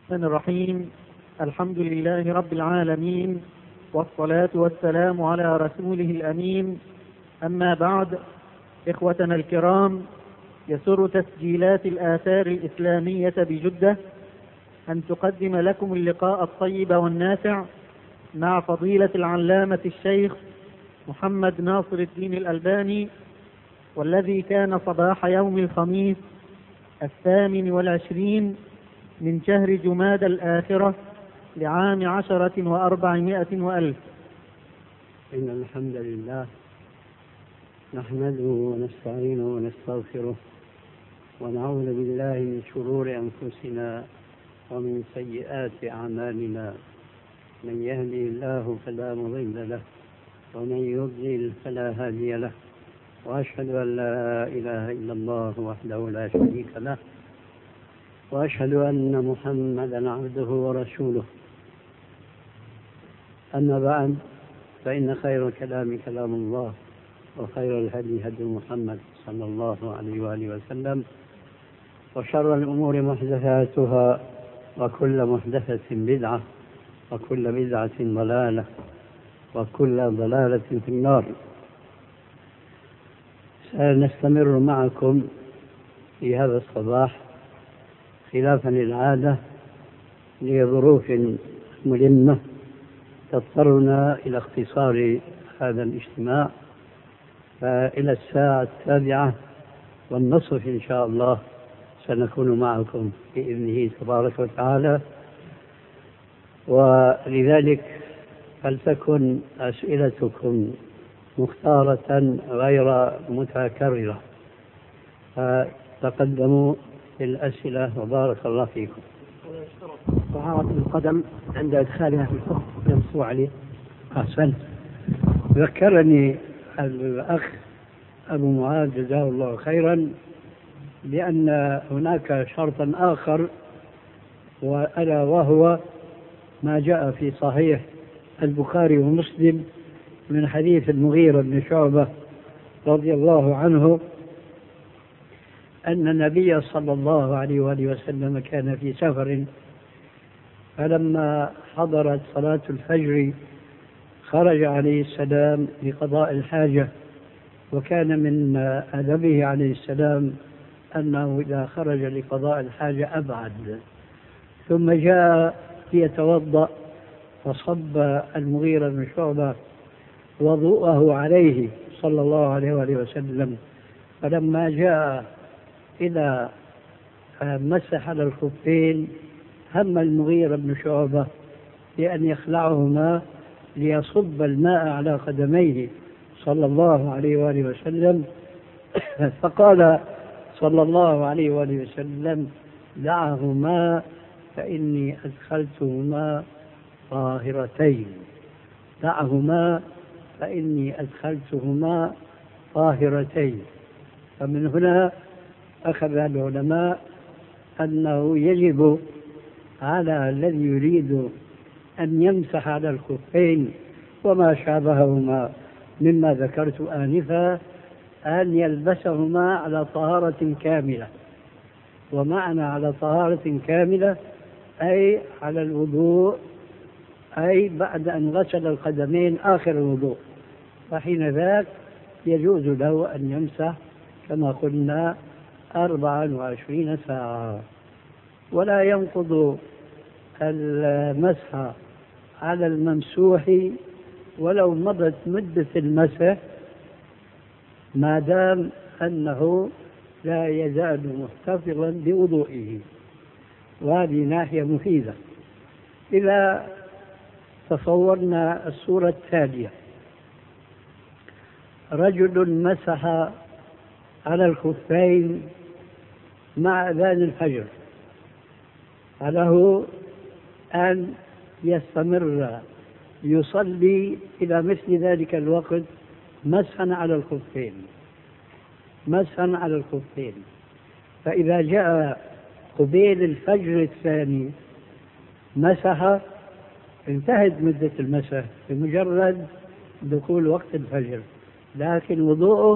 الرحمن الرحيم. الحمد لله رب العالمين، والصلاة والسلام على رسوله الأمين. أما بعد، إخوتنا الكرام، يسر تسجيلات الآثار الإسلامية بجدة أن تقدم لكم اللقاء الطيب والنافع مع فضيلة العلامة الشيخ محمد ناصر الدين الألباني، والذي كان صباح يوم الخميس 28 من شهر جمادى الآخرة لعام 10,400 إن الحمد لله نحمده ونستعينه ونستغفره ونعوذ بالله من شرور أنفسنا ومن سيئات أعمالنا. من يهدي الله فلا مضل له ومن يضلل فلا هادي له، وأشهد أن لا إله إلا الله وحده لا شريك له، وأشهد أن محمدا عبده ورسوله. أما بعد، فإن خير الكلام كلام الله، وخير الهدي هدي محمد صلى الله عليه وآله وسلم، وشر الأمور محدثاتها، وكل محدثة بدعة، وكل بدعة ضلالة، وكل ضلالة في النار. سنستمر معكم في هذا الصباح خلافا للعادة لظروف ملمة تضطرنا إلى اختصار هذا الاجتماع، فإلى الساعة 7:30 إن شاء الله سنكون معكم بإذنه تبارك وتعالى. ولذلك فلتكن أسئلتكم مختارة غير متكررة، فتقدموا بالأسئلة وبارك الله فيكم. طهارة القدم عند إدخالها في الخف يمسوا عليه. أحسنت. ذكرني الأخ أبو معاذ جزاه الله خيرا بأن هناك شرطا آخر، وألا وهو ما جاء في صحيح البخاري ومسلم من حديث المغيرة بن شعبة رضي الله عنه أن النبي صلى الله عليه وآله وسلم كان في سفر، فلما حضرت صلاة الفجر خرج عليه السلام لقضاء الحاجة، وكان من أدبه عليه السلام أنه إذا خرج لقضاء الحاجة أبعد، ثم جاء ليتوضأ فصب المغيرة بن شعبة وضوءه عليه صلى الله عليه وآله وسلم، فلما جاء إذا مسح على الخفين هم المغيرة بن شعبة بأن يخلعهما ليصب الماء على قدميه صلى الله عليه وآله وسلم، فقال صلى الله عليه وآله وسلم: دعهما فإني أدخلتهما طاهرتين. دعهما فإني أدخلتهما طاهرتين. فمن هنا أخذ العلماء أنه يجب على الذي يريد أن يمسح على الخفين وما شابههما مما ذكرت آنفا أن يلبسهما على طهارة كاملة. ومعنى على طهارة كاملة أي على الوضوء، أي بعد أن غسل القدمين آخر الوضوء، فحين ذاك يجوز له أن يمسح كما قلنا 24 ساعة. ولا ينقض المسح على الممسوح ولو مضت مدة المسح ما دام أنه لا يزال محتفظا بوضوئه، وهذه ناحية مفيدة. إذا تصورنا الصورة التالية: رجل مسح على الخفين مع أذان الفجر، فله أن يستمر يصلي إلى مثل ذلك الوقت مسحا على الخفين، مسحا على الخفين. فإذا جاء قبيل الفجر الثاني مسح، انتهت مدة المسح بمجرد دخول وقت الفجر، لكن وضوءه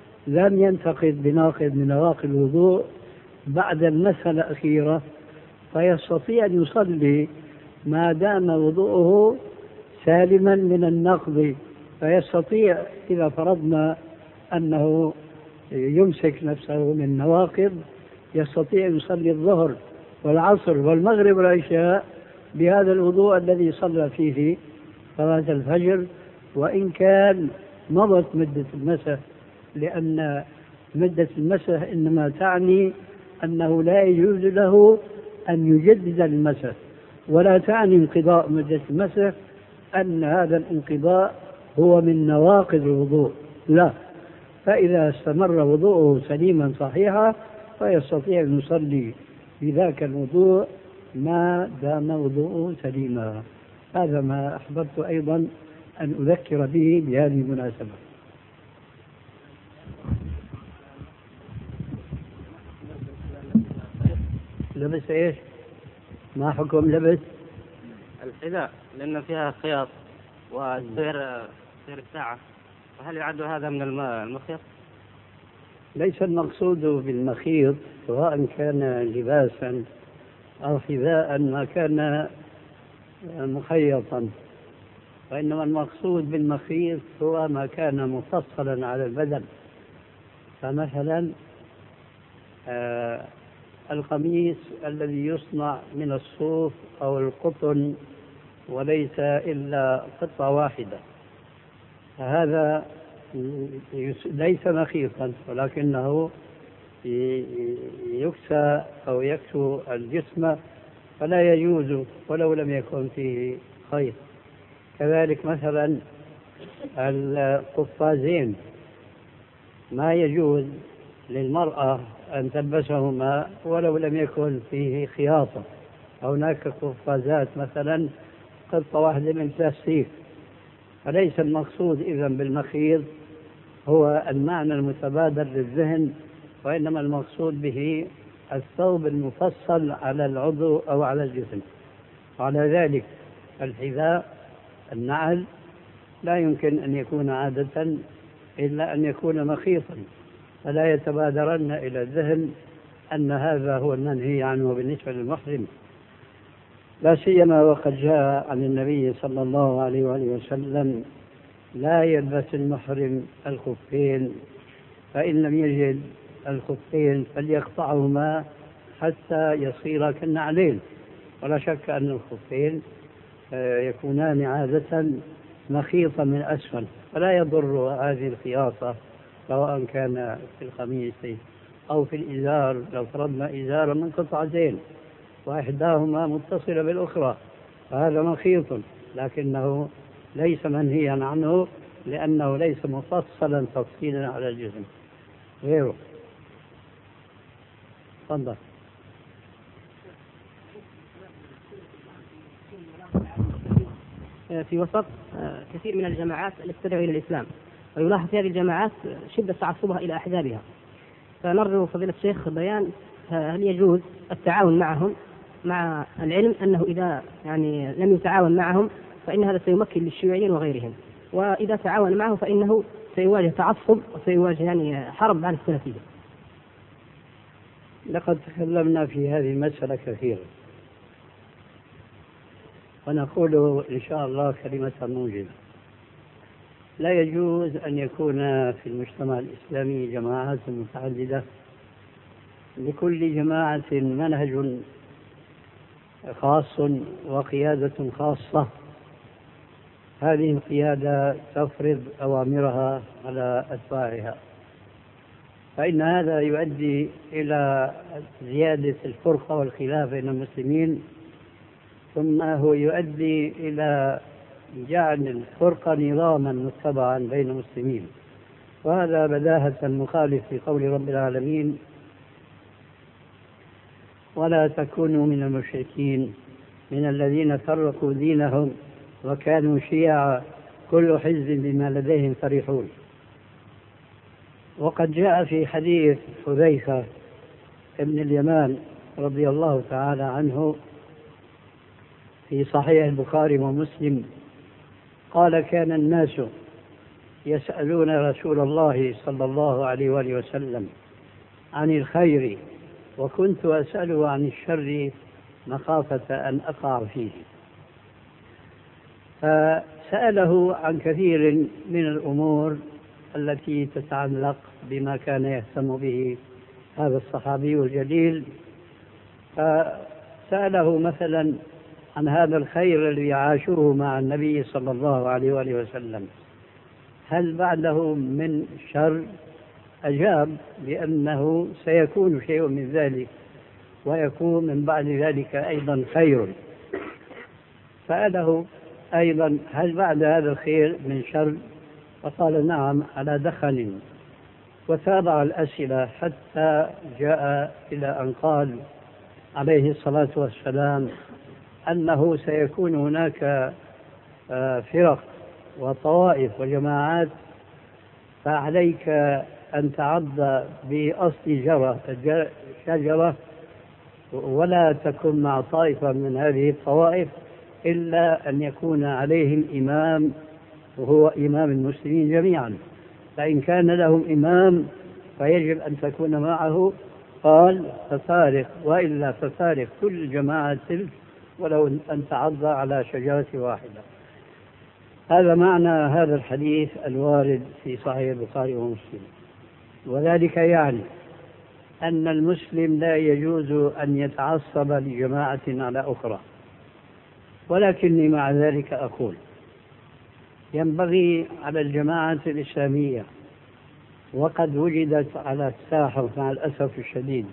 لم ينتقد بناقض من نواقض الوضوء بعد المسألة الأخيرة فيستطيع أن يصلي ما دام وضوءه سالما من النقض. فيستطيع إذا فرضنا أنه يمسك نفسه من نواقض يستطيع أن يصلي الظهر والعصر والمغرب والعشاء بهذا الوضوء الذي صلى فيه صلاة الفجر، وإن كان مضت مدة المسح، لأن مدة المسح إنما تعني أنه لا يجوز له أن يجدد المسح، ولا تعني انقضاء مدة المسح أن هذا الانقضاء هو من نواقض الوضوء، لا. فإذا استمر وضوءه سليما صحيحا فيستطيع أن يصلي بذاك الوضوء ما دام وضوءه سليما. هذا ما أحببت أيضا أن أذكر به بهذه المناسبة. لبس إيش؟ ما حكم لبس الحذاء؟ لأن فيها خياط وسير الساعة، فهل يعد هذا من المخيط؟ ليس المقصود بالمخيط سواء كان لباسا أو حذاء ما كان مخيطا، وإنما المقصود بالمخيط هو ما كان مفصلا على البدن. فمثلا القميص الذي يصنع من الصوف أو القطن وليس إلا قطعة واحدة، فهذا ليس مخيطا ولكنه يكسى أو يكسو الجسم فلا يجوز ولو لم يكن فيه خيط. كذلك مثلا القفازين ما يجوز للمرأة أن تلبسهما ولو لم يكن فيه خياطة. هناك قفازات مثلا قطعة واحدة من بلاستيك، فليس المقصود إذن بالمخيط هو المعنى المتبادر للذهن، وإنما المقصود به الثوب المفصل على العضو أو على الجسم. وعلى ذلك الحذاء النعل لا يمكن أن يكون عادة إلا أن يكون مخيطا، فلا يتبادرن إلى الذهن أن هذا هو المنهي عنه بالنسبة للمحرم، لا سيما وقد جاء عن النبي صلى الله عليه وآله وسلم: لا يلبس المحرم الخفين، فإن لم يجد الخفين فليقطعهما حتى يصير كالنعلين. ولا شك أن الخفين يكونان عادة مخيطا من أسفل، فلا يضر هذه الخياطة سواء كان في القميص أو في الإزار. لو فرضنا إزارا من قطعتين وإحداهما متصلة بالأخرى فهذا مخيط، لكنه ليس منهيا عنه لأنه ليس مفصلا تفصيلا على الجسم غيره. تفضل. في وسط كثير من الجماعات التي تدعو إلى الإسلام، ويلاحظ في هذه الجماعات شدة تعصبها إلى أحزابها، فنرجو فضيلة الشيخ بيان هل يجوز التعاون معهم مع العلم أنه إذا لم يتعاون معهم فإن هذا سيمكن للشيوعيين وغيرهم، وإذا تعاون معه فإنه سيواجه تعصب وسيواجه حرب على السلفية. لقد تكلمنا في هذه المسألة كثيرا، ونقول إن شاء الله كلمة موجبة: لا يجوز أن يكون في المجتمع الإسلامي جماعات متعددة، لكل جماعة منهج خاص وقيادة خاصة، هذه القيادة تفرض أوامرها على أتباعها، فإن هذا يؤدي إلى زيادة الفرقة والخلاف بين المسلمين، ثم هو يؤدي إلى جعل الفرقة نظاما متبعا بين المسلمين، وهذا بداهة مخالف لقول رب العالمين: ولا تكونوا من المشركين من الذين فرقوا دينهم وكانوا شيعا كل حزب بما لديهم فرحون. وقد جاء في حديث حذيفة ابن اليمان رضي الله تعالى عنه في صحيح البخاري ومسلم قال: كان الناس يسألون رسول الله صلى الله عليه وآله وسلم عن الخير، وكنت أسأله عن الشر مخافة أن أقع فيه. فسأله عن كثير من الأمور التي تتعلق بما كان يهتم به هذا الصحابي الجليل. فسأله مثلا عن هذا الخير الذي عاشوه مع النبي صلى الله عليه وآله وسلم، هل بعده من شر؟ أجاب بأنه سيكون شيء من ذلك، ويكون من بعد ذلك أيضا خير. سأله أيضا هل بعد هذا الخير من شر؟ فقال نعم على دخن. وتابع الأسئلة حتى جاء إلى أن قال عليه الصلاة والسلام أنه سيكون هناك فرق وطوائف وجماعات، فعليك أن تعض بأصل شجرة ولا تكن مع طائفة من هذه الطوائف إلا أن يكون عليهم إمام، وهو إمام المسلمين جميعا. فإن كان لهم إمام فيجب أن تكون معه. قال ففارق، وإلا ففارق كل جماعة تلك ولو أن تعض على شجرة واحدة. هذا معنى هذا الحديث الوارد في صحيح البخاري ومسلم. وذلك يعني أن المسلم لا يجوز أن يتعصب لجماعة على أخرى، ولكني مع ذلك أقول ينبغي على الجماعة الإسلامية، وقد وجدت على الساحة مع الأسف الشديد،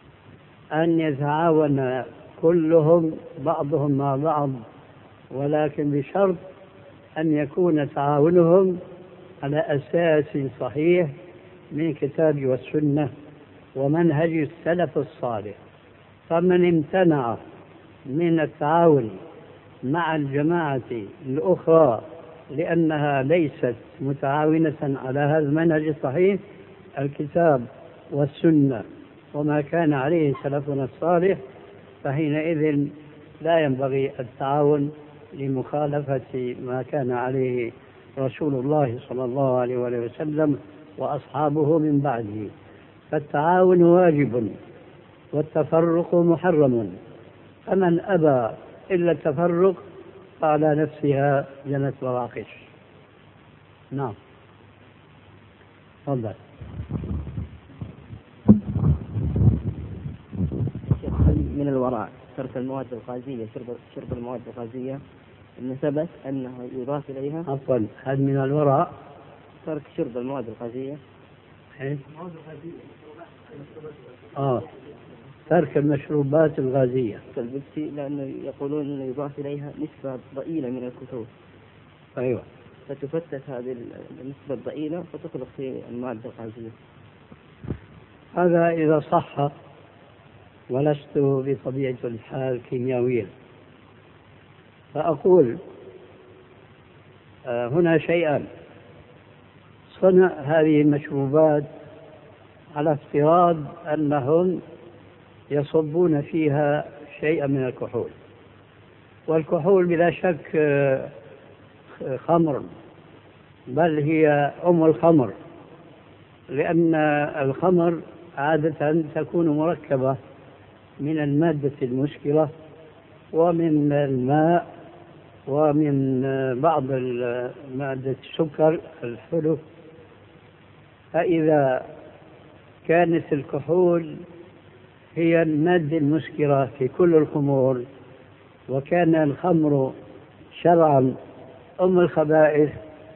أن يتعاون كلهم بعضهم مع بعض، ولكن بشرط أن يكون تعاونهم على أساس صحيح من الكتاب والسنة ومنهج السلف الصالح. فمن امتنع من التعاون مع الجماعة الأخرى لأنها ليست متعاونة على هذا المنهج الصحيح الكتاب والسنة وما كان عليه سلفنا الصالح، فحينئذ لا ينبغي التعاون لمخالفة ما كان عليه رسول الله صلى الله عليه وسلم وأصحابه من بعده. فالتعاون واجب والتفرق محرم، فمن أبى إلا التفرق فعلى نفسها جنت مراقش. نعم تفضل. من الوراء ترك المواد الغازية، شرب المواد الغازية، إن ثبت أنه يضاف إليها. عفوا، هل من الوراء ترك شرب المواد الغازية؟ ترك المشروبات الغازية كالبيبسي، لأنه يقولون أنه يضاف إليها نسبة ضئيلة من الكتول. أيوة، فتفتت هذه النسبة الضئيلة فتخلق في المواد الغازية. هذا إذا صح، ولست بطبيعة الحال كيميائيا. فأقول هنا شيئان: صنع هذه المشروبات على افتراض أنهم يصبون فيها شيئا من الكحول، والكحول بلا شك خمر، بل هي أم الخمر، لأن الخمر عادة تكون مركبة من المادة المسكرة ومن الماء ومن بعض مادة السكر الحلو. فإذا كانت الكحول هي المادة المسكرة في كل الخمور، وكان الخمر شرعا أم الخبائث،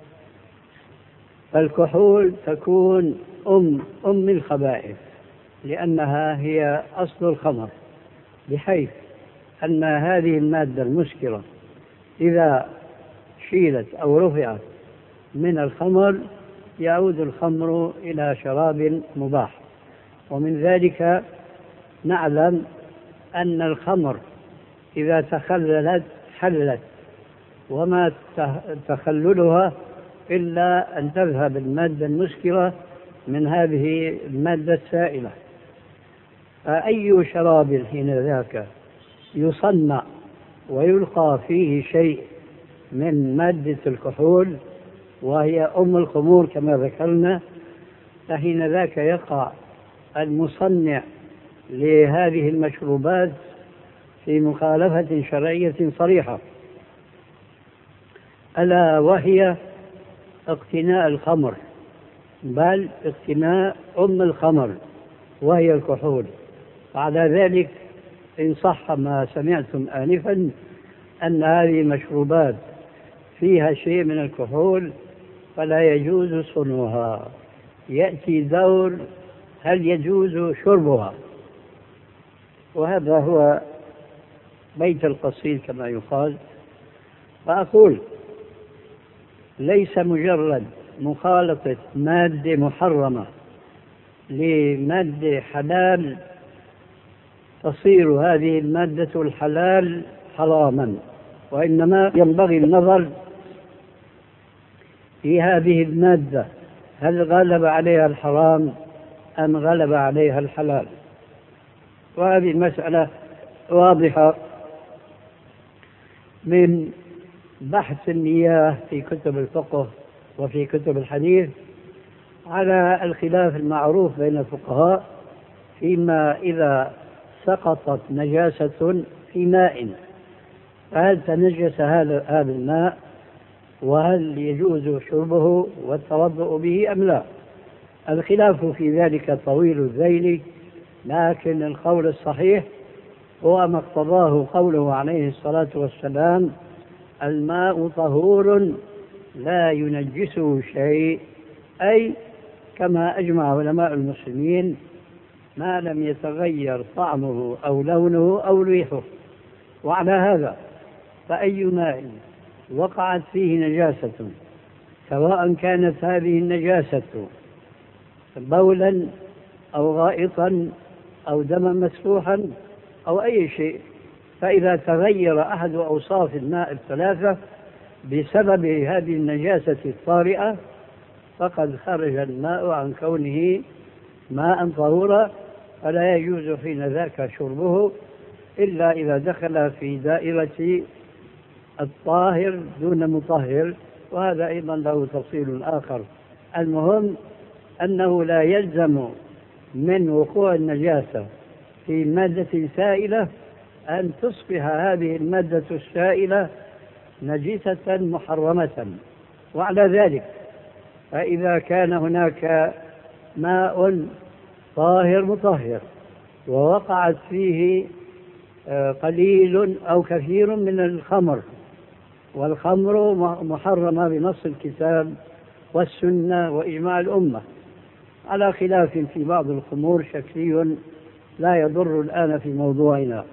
فالكحول تكون أم الخبائث، لأنها هي أصل الخمر، بحيث أن هذه المادة المسكرة إذا شيلت أو رفعت من الخمر يعود الخمر إلى شراب مباح. ومن ذلك نعلم أن الخمر إذا تخللت حلت، وما تخللها إلا أن تذهب المادة المسكرة من هذه المادة السائلة. فأي شراب حين ذاك يصنع ويلقى فيه شيء من مادة الكحول وهي أم الخمور كما ذكرنا، فحين ذاك يقع المصنع لهذه المشروبات في مخالفة شرعية صريحة، ألا وهي اقتناء الخمر، بل اقتناء الخمر وهي الكحول. بعد ذلك إن صح ما سمعتم آنفا أن هذه المشروبات فيها شيء من الكحول فلا يجوز صنعها. يأتي دور هل يجوز شربها، وهذا هو بيت القصيد كما يقال. فأقول ليس مجرد مخالطة مادة محرمة لمادة حلال تصير هذه المادة الحلال حراما، وإنما ينبغي النظر في هذه المادة هل غلب عليها الحرام أم غلب عليها الحلال. وهذه المسألة واضحة من بحث المياه في كتب الفقه وفي كتب الحديث على الخلاف المعروف بين الفقهاء فيما إذا سقطت نجاسة في ماء فهل تنجس هذا الماء وهل يجوز شربه والتوضؤ به أم لا. الخلاف في ذلك طويل الذيل، لكن القول الصحيح هو ما اقتضاه قوله عليه الصلاة والسلام: الماء طهور لا ينجسه شيء، أي كما أجمع علماء المسلمين ما لم يتغير طعمه أو لونه أو ريحه. وعلى هذا فأي ماء وقعت فيه نجاسة، سواء كانت هذه النجاسة بولا أو غائطا أو دما مسفوحا أو أي شيء، فإذا تغير أحد أوصاف الماء الثلاثة بسبب هذه النجاسة الطارئة فقد خرج الماء عن كونه ماء طهورا، فلا يجوز حين ذاك شربه إلا إذا دخل في دائرة الطاهر دون مطهر، وهذا أيضا له تفصيل آخر. المهم أنه لا يلزم من وقوع النجاسة في مادة سائلة أن تصبح هذه المادة السائلة نجسة محرمة. وعلى ذلك فإذا كان هناك ماء طاهر مطهر ووقعت فيه قليل أو كثير من الخمر، والخمر محرمة بنص الكتاب والسنة وإجماع الأمة، على خلاف في بعض الخمور شكلي لا يضر الآن في موضوعنا.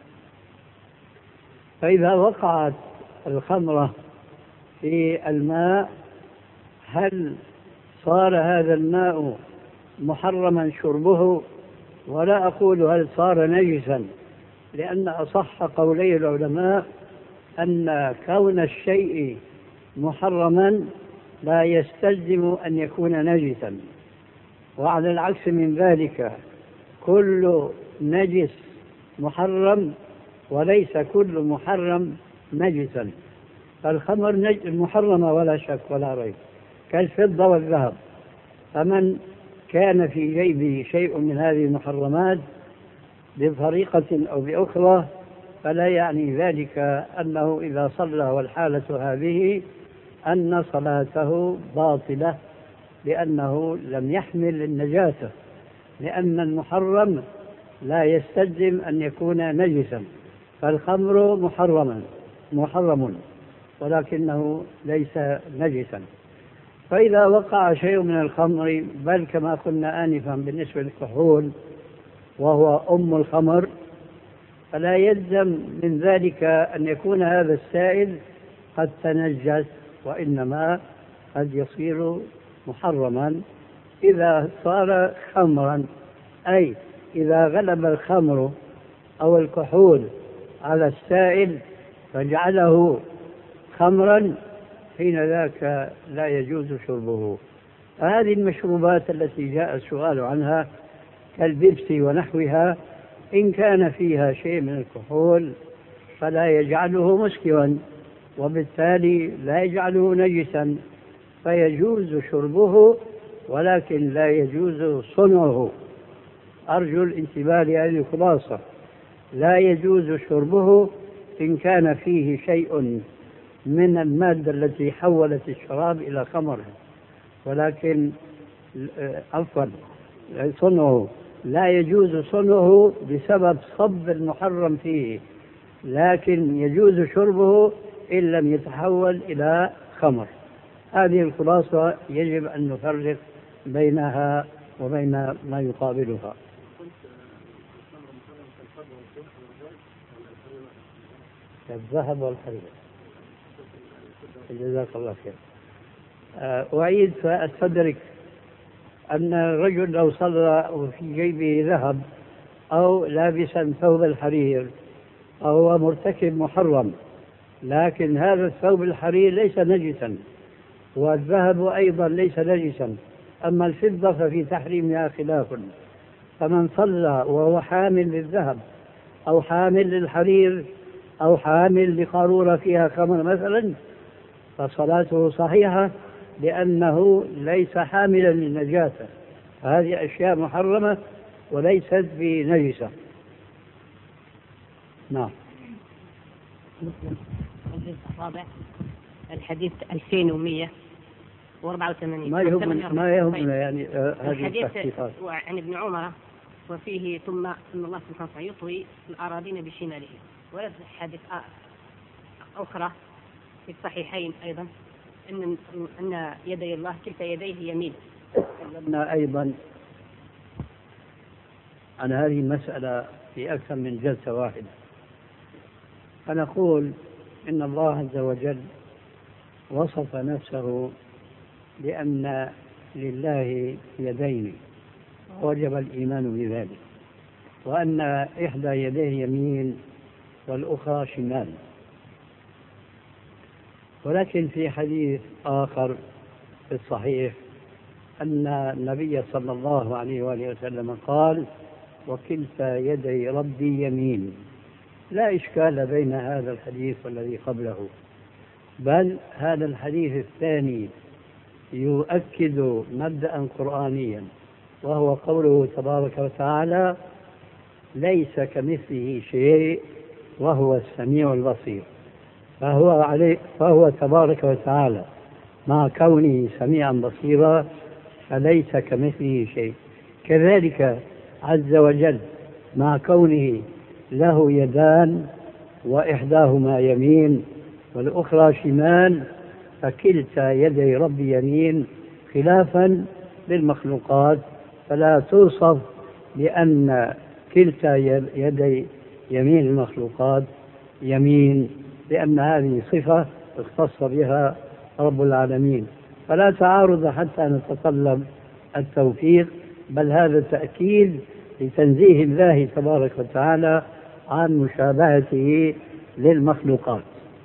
فإذا وقعت الخمرة في الماء هل صار هذا الماء محرما شربه؟ ولا أقول هل صار نجسا، لأن أصح قولي العلماء أن كون الشيء محرما لا يستلزم أن يكون نجسا، وعلى العكس من ذلك كل نجس محرم وليس كل محرم نجسا. فالخمر محرمة ولا شك ولا ريب كالفضة والذهب، فمن كان في جيبه شيء من هذه المحرمات بطريقة أو بأخرى فلا يعني ذلك أنه إذا صلى والحالة هذه أن صلاته باطلة، لأنه لم يحمل النجاسة، لأن المحرم لا يستلزم أن يكون نجسا. فالخمر محرم ولكنه ليس نجسا. فإذا وقع شيء من الخمر، بل كما قلنا آنفا بالنسبة للكحول وهو الخمر، فلا يلزم من ذلك أن يكون هذا السائل قد تنجس، وإنما قد يصير محرما إذا صار خمرا، أي إذا غلب الخمر أو الكحول على السائل فجعله خمرا، حين ذاك لا يجوز شربه. فهذه المشروبات التي جاء السؤال عنها كالبيبسي ونحوها إن كان فيها شيء من الكحول فلا يجعله مسكرا، وبالتالي لا يجعله نجسا، فيجوز شربه ولكن لا يجوز صنعه. أرجو الانتباه لهذه الخلاصة. لا يجوز شربه إن كان فيه شيء من المادة التي حولت الشراب إلى خمر، ولكن عفوا صنعه لا يجوز صنعه بسبب صب المحرم فيه، لكن يجوز شربه إن لم يتحول إلى خمر. هذه الخلاصة يجب أن نفرق بينها وبين ما يقابلها. الذهب والحرير. جزاك الله خير. أعيد فأستدرك أن الرجل لو صلى وفي جيبه ذهب أو لابسا ثوب الحرير أو هو مرتكب محرم، لكن هذا الثوب الحرير ليس نجسا والذهب أيضا ليس نجسا، أما الفضة ففي تحريمها خلاف. فمن صلى وهو حامل للذهب أو حامل للحرير أو حامل لقارورة فيها خمر مثلا فصلاته صحيحة، لأنه ليس حاملا للنجاسة. هذه أشياء محرمة وليست بنجسة. نعم. الجزء الرابع الحديث 2184. ما يهمنا يعني هذه التخفيفات. عن ابن عمر وفيه ثم إن الله سبحانه وتعالى يطوي الأراضين بشماله، ولد حديث أخرى في الصحيحين أيضا أن يدي الله كلتا يديه يمين. تكلمنا أيضا عن هذه المسألة في أكثر من جلسة واحدة، فنقول إن الله عز وجل وصف نفسه بأن لله يدين وجب الإيمان بذلك، وأن إحدى يديه يمين والأخرى شمال. ولكن في حديث آخر في الصحيح أن النبي صلى الله عليه وآله وسلم قال: وكلتا يدي ربي يمين. لا إشكال بين هذا الحديث والذي قبله، بل هذا الحديث الثاني يؤكد مبدأ قرآنيا، وهو قوله تبارك وتعالى: ليس كمثله شيء وهو السميع البصير. فهو تبارك وتعالى مع كونه سميعا بصيرا فليس كمثله شيء. كذلك عز وجل مع كونه له يدان وإحداهما يمين والأخرى شمال، فكلتا يدي ربي يمين، خلافا للمخلوقات، فلا توصف بأن كلتا يدي يمين المخلوقات يمين، لأن هذه صفة اختص بها رب العالمين، فلا تعارض حتى نتطلب التوفيق، بل هذا تأكيد لتنزيه الله تبارك وتعالى عن مشابهته للمخلوقات.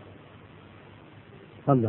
تفضل.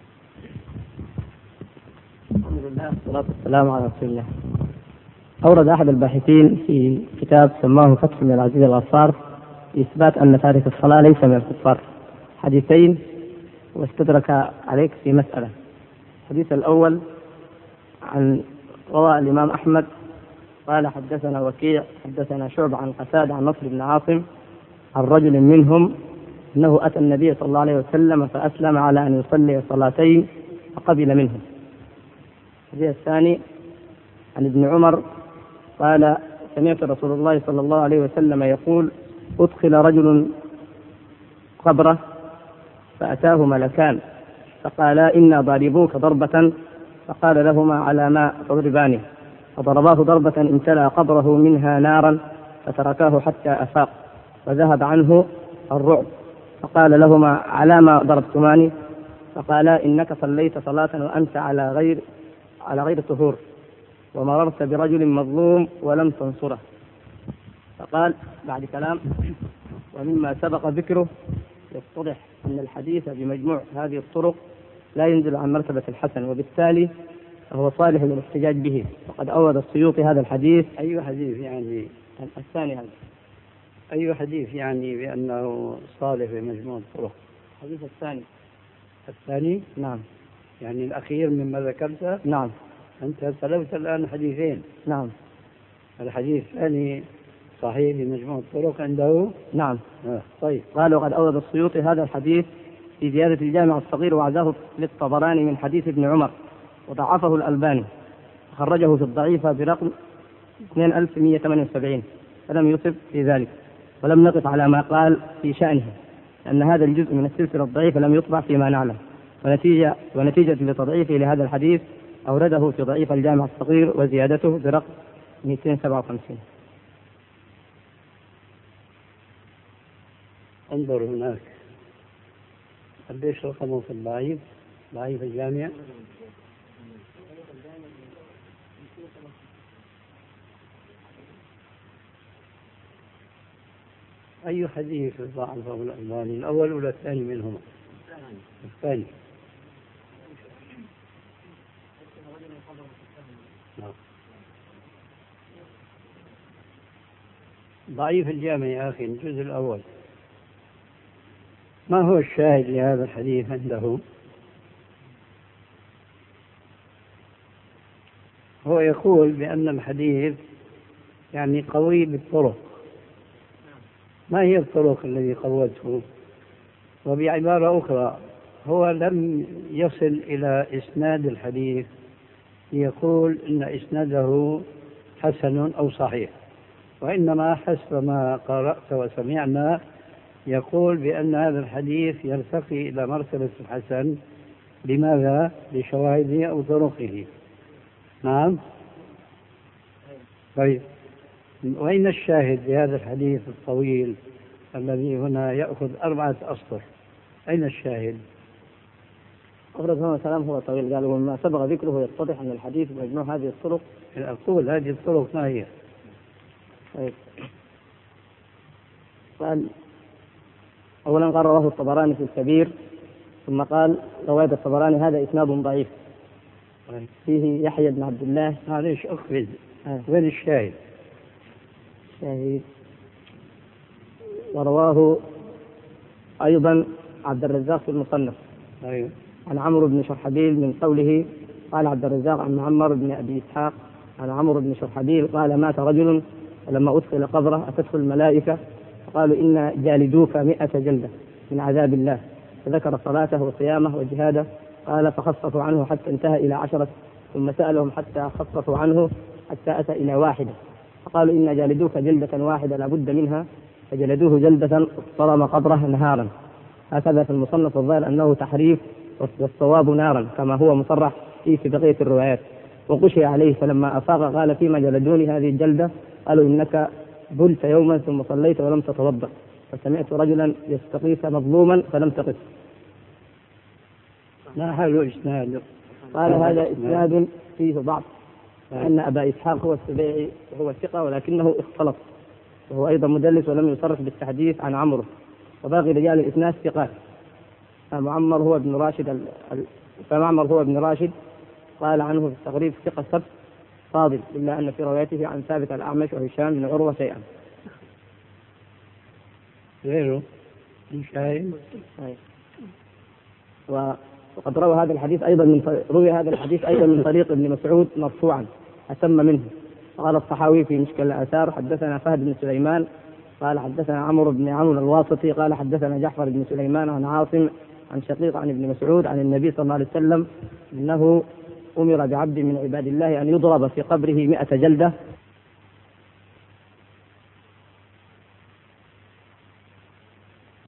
الحمد لله والصلاة والسلام على رسول الله. أورد أحد الباحثين في كتاب سماه فتح من العزيز الغفار إثبات أن تارك الصلاة ليس من الكفار حديثين، واستدرك عليك في مسألة. الحديث الأول عن رواه الإمام أحمد قال: حدثنا وكيع حدثنا شعبة عن قتادة عن نصر بن عاصم عن رجل منهم أنه أتى النبي صلى الله عليه وسلم فأسلم على أن يصلي صلاتين فقبل منه. الحديث الثاني عن ابن عمر قال: سمعت رسول الله صلى الله عليه وسلم يقول: أدخل رجل قبره فأتاه ملكان فقالا: إنا ضاربوك ضربة، فقال لهما: على ما تضربانه؟ فضرباه ضربة امتلأ قبره منها نارا فتركاه حتى أفاق وذهب عنه الرعب، فقال لهما: على ما ضربتماني؟ فقالا: إنك صليت صلاة وأنت على غير طهور، ومررت برجل مظلوم ولم تنصره. فقال بعد كلام: ومما سبق ذكره يتضح أن الحديث بمجموع هذه الطرق لا ينزل عن مرتبة الحسن، وبالتالي فهو صالح للاحتجاج به. وقد أورد السيوطي هذا الحديث. أي حديث يعني الثاني هذا؟ أي حديث يعني بأنه صالح بمجموع الطرق؟ الحديث الثاني؟ نعم. يعني الأخير مما ذكرته؟ نعم. أنت سلمت الآن حديثين. نعم. الحديث الثاني صحيح بمجموع الطرق عنده. نعم. طيب. قال وقد أورد السيوطي هذا الحديث في زيادة الجامع الصغير وعزاه للطبراني من حديث ابن عمر وضعفه الألباني، خرجه في الضعيفة برقم 2178 فلم يصب في ذلك، ولم نقف على ما قال في شأنه أن هذا الجزء من السلسلة الضعيفة لم يطبع فيما نعلم، ونتيجة لتضعيفه لهذا الحديث أورده في ضعيف الجامع الصغير وزيادته برقم 257. انظر هناك قديش رقمه في الضعيف، ضعيف الجامع. أي حديث ضعفه الألباني، الأول ولا الثاني منهما؟ الثاني. ضعيف الجامع يا أخي الجزء الأول. ما هو الشاهد لهذا الحديث عنده؟ هو يقول بأن الحديث يعني قوي بالطرق. ما هي الطرق التي قوته؟ وبعبارة أخرى هو لم يصل إلى إسناد الحديث ليقول إن إسناده حسن أو صحيح، وإنما حسب ما قرأت وسمعنا يقول بأن هذا الحديث يرتقي إلى مرتبة الحسن. لماذا؟ لشواهده أو طرقه. نعم. طيب، وأين الشاهد لهذا الحديث الطويل الذي هنا يأخذ 4 أسطر؟ أين الشاهد؟ أبرز هذا الكلام هو طويل، قالوا وما سبق ذكره يتضح أن الحديث مجموع هذه الطرق. أقول هذه الطرق ما هي؟ طيب. قال أولا قال رواه الطبراني في الكبير، ثم قال رواية الطبراني هذا إسناد ضعيف فيه يحيى بن عبد الله. معليش أقفز. وين الشاهد؟ شاهد ورواه أيضا عبد الرزاق في المصنف. أيوه. عن عمرو بن شرحبيل من قوله قال عبد الرزاق عن معمر بن أبي إسحاق عن عمرو بن شرحبيل قال مات رجل ولما أدخل قبره أتته الملائكة فقالوا إن جالدوك 100 جلدة من عذاب الله، فذكر صلاته وصيامه وجهاده. قال فخصصوا عنه حتى انتهى إلى 10 ثم سألهم حتى خصصوا عنه حتى أتى إلى 1 فقالوا إن جالدوك جلدة واحدة لابد منها، فجلدوه جلدة اضطرم قبره نهارا. هكذا في المصنف، الظاهر أنه تحريف والصواب نارا كما هو مصرح فيه في بقية الروايات. وغشي عليه فلما أفاق قال فيما جلدوني هذه الجلدة؟ قالوا إنك بلت يوما ثم صليت ولم تتوضأ فسمعت رجلا يستقيس مظلوما فلم تقف. ما حال إسناد؟ قال هذا إسناد فيه ضعف، لأن أبا إسحاق هو السبيعي وهو ثقة ولكنه اختلط وهو أيضا مدلس ولم يصرح بالتحديث عن عمرو، وباقي رجال الإسناد ثقات. فمعمر هو ابن راشد قال عنه في التقريب ثقة سبت فاضل، إلا أن في روايته عن ثابت الأعمش وهشام بن عروة شيئا. غيره شاهد. وقد روى هذا الحديث أيضا من طريق ابن مسعود مرفوعا أتم منه. قال الطحاوي في مشكل الآثار حدثنا فهد بن سليمان قال حدثنا عمرو بن عون الواسطي قال حدثنا جعفر بن سليمان عن عاصم عن شقيق عن ابن مسعود عن النبي صلى الله عليه وسلم أنه أمر بعبد من عباد الله أن يضرب في قبره 100 جلدة